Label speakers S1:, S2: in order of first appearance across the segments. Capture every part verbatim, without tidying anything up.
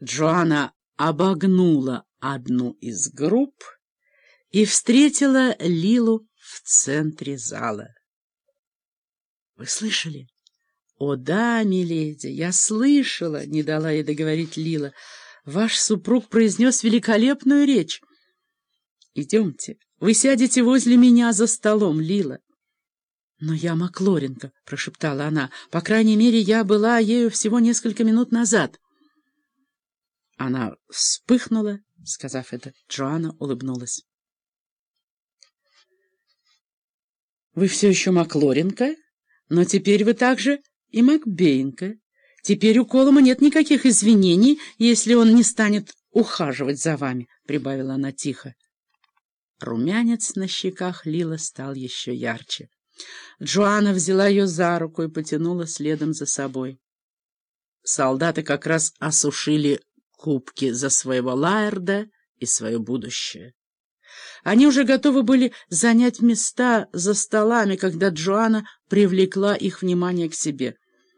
S1: Джоанна обогнула одну из групп и встретила Лилу в центре зала. — Вы слышали? — О да, миледи, я слышала, — не дала ей договорить Лила. — Ваш супруг произнес великолепную речь. — Идемте, вы сядете возле меня за столом, Лила. — Но я Маклоренко, — прошептала она. — По крайней мере, я была ею всего несколько минут назад. Она вспыхнула, сказав это. Джоанна улыбнулась. — Вы все еще Маклоренко, но теперь вы также и Макбейнко. Теперь у Колума нет никаких извинений, если он не станет ухаживать за вами, — прибавила она тихо. Румянец на щеках Лила стал еще ярче. Джоанна взяла ее за руку и потянула следом за собой. Солдаты как раз осушили кубки за своего Лаэрда и свое будущее. Они уже готовы были занять места за столами, когда Джоанна привлекла их внимание к себе.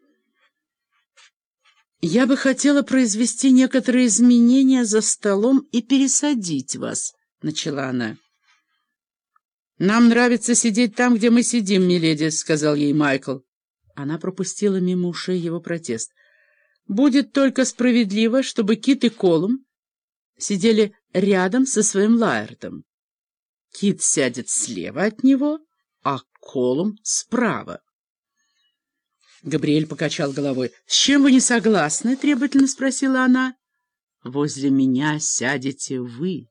S1: «Я бы хотела произвести некоторые изменения за столом и пересадить вас», — начала она. «Нам нравится сидеть там, где мы сидим, миледи», — сказал ей Майкл. Она пропустила мимо ушей его протест. «Будет только справедливо, чтобы Кит и Колум сидели рядом со своим Лаэрдом. Кит сядет слева от него, а Колум справа». Габриэль покачал головой. «С чем вы не согласны?» — требовательно спросила она. «Возле меня сядете вы».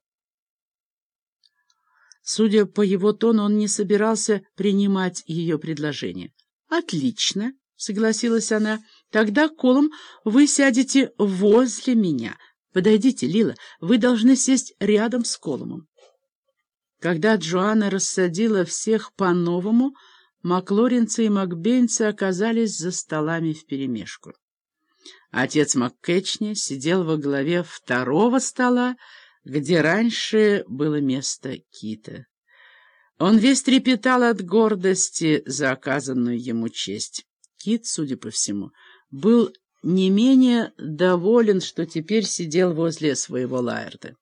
S1: Судя по его тону, он не собирался принимать ее предложение. «Отлично», — согласилась она. «Тогда, Колум, вы сядете возле меня. Подойдите, Лила, вы должны сесть рядом с Колумом». Когда Джоанна рассадила всех по-новому, маклоринцы и макбейнцы оказались за столами вперемешку. Отец Маккетчни сидел во главе второго стола, где раньше было место Кита. Он весь трепетал от гордости за оказанную ему честь. Кит, судя по всему, был не менее доволен, что теперь сидел возле своего Лаэрда.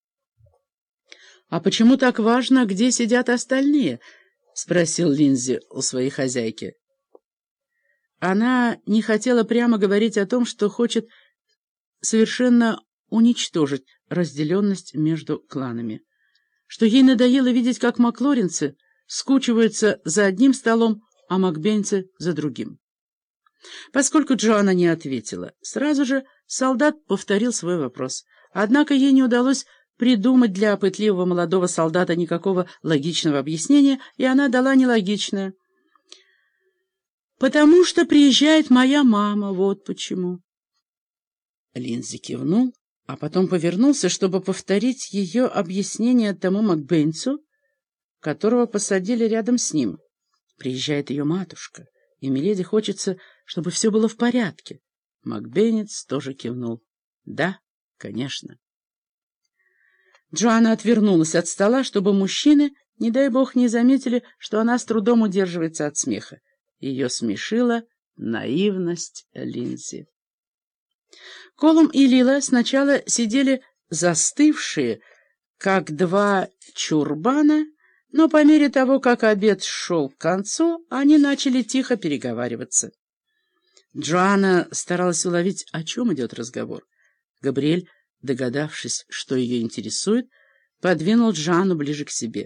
S1: «А почему так важно, где сидят остальные?» — спросил Линдзи у своей хозяйки. Она не хотела прямо говорить о том, что хочет совершенно уничтожить разделенность между кланами, что ей надоело видеть, как маклоринцы скучиваются за одним столом, а макбейнцы за другим. Поскольку Джоанна не ответила, сразу же солдат повторил свой вопрос. Однако ей не удалось придумать для пытливого молодого солдата никакого логичного объяснения, и она дала нелогичное. «Потому что приезжает моя мама, вот почему». Линдзи кивнул, а потом повернулся, чтобы повторить ее объяснение тому макбейнцу, которого посадили рядом с ним. Приезжает ее матушка, и миледи хочется, чтобы все было в порядке. Макбейнец тоже кивнул. «Да, конечно». Джоанна отвернулась от стола, чтобы мужчины, не дай бог, не заметили, что она с трудом удерживается от смеха. Ее смешила наивность Линдзи. Колум и Лила сначала сидели застывшие, как два чурбана, но по мере того, как обед шел к концу, они начали тихо переговариваться. Джоанна старалась уловить, о чем идет разговор. Габриэль, догадавшись, что ее интересует, подвинул Джоанну ближе к себе.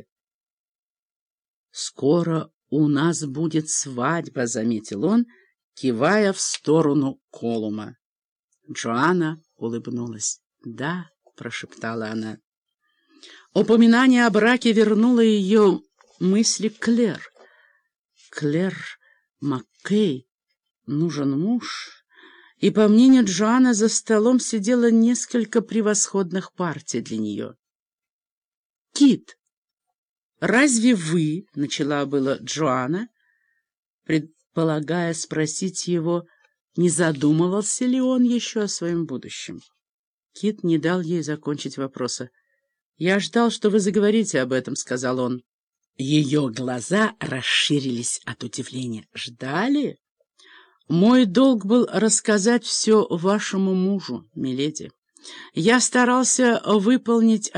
S1: «Скоро у нас будет свадьба», — заметил он, кивая в сторону Колума. Джоанна улыбнулась. «Да», — прошептала она. Упоминание о браке вернуло ее мысли к Клэр. Клэр Маккей нужен муж, и, по мнению Джоанны, за столом сидело несколько превосходных партий для нее. «Кит, разве вы, — начала было Джоанна, предполагая спросить его, не задумывался ли он еще о своем будущем?» Кит не дал ей закончить вопроса. «Я ждал, что вы заговорите об этом», — сказал он. Ее глаза расширились от удивления. «Ждали? Мой долг был рассказать все вашему мужу, миледи. Я старался выполнить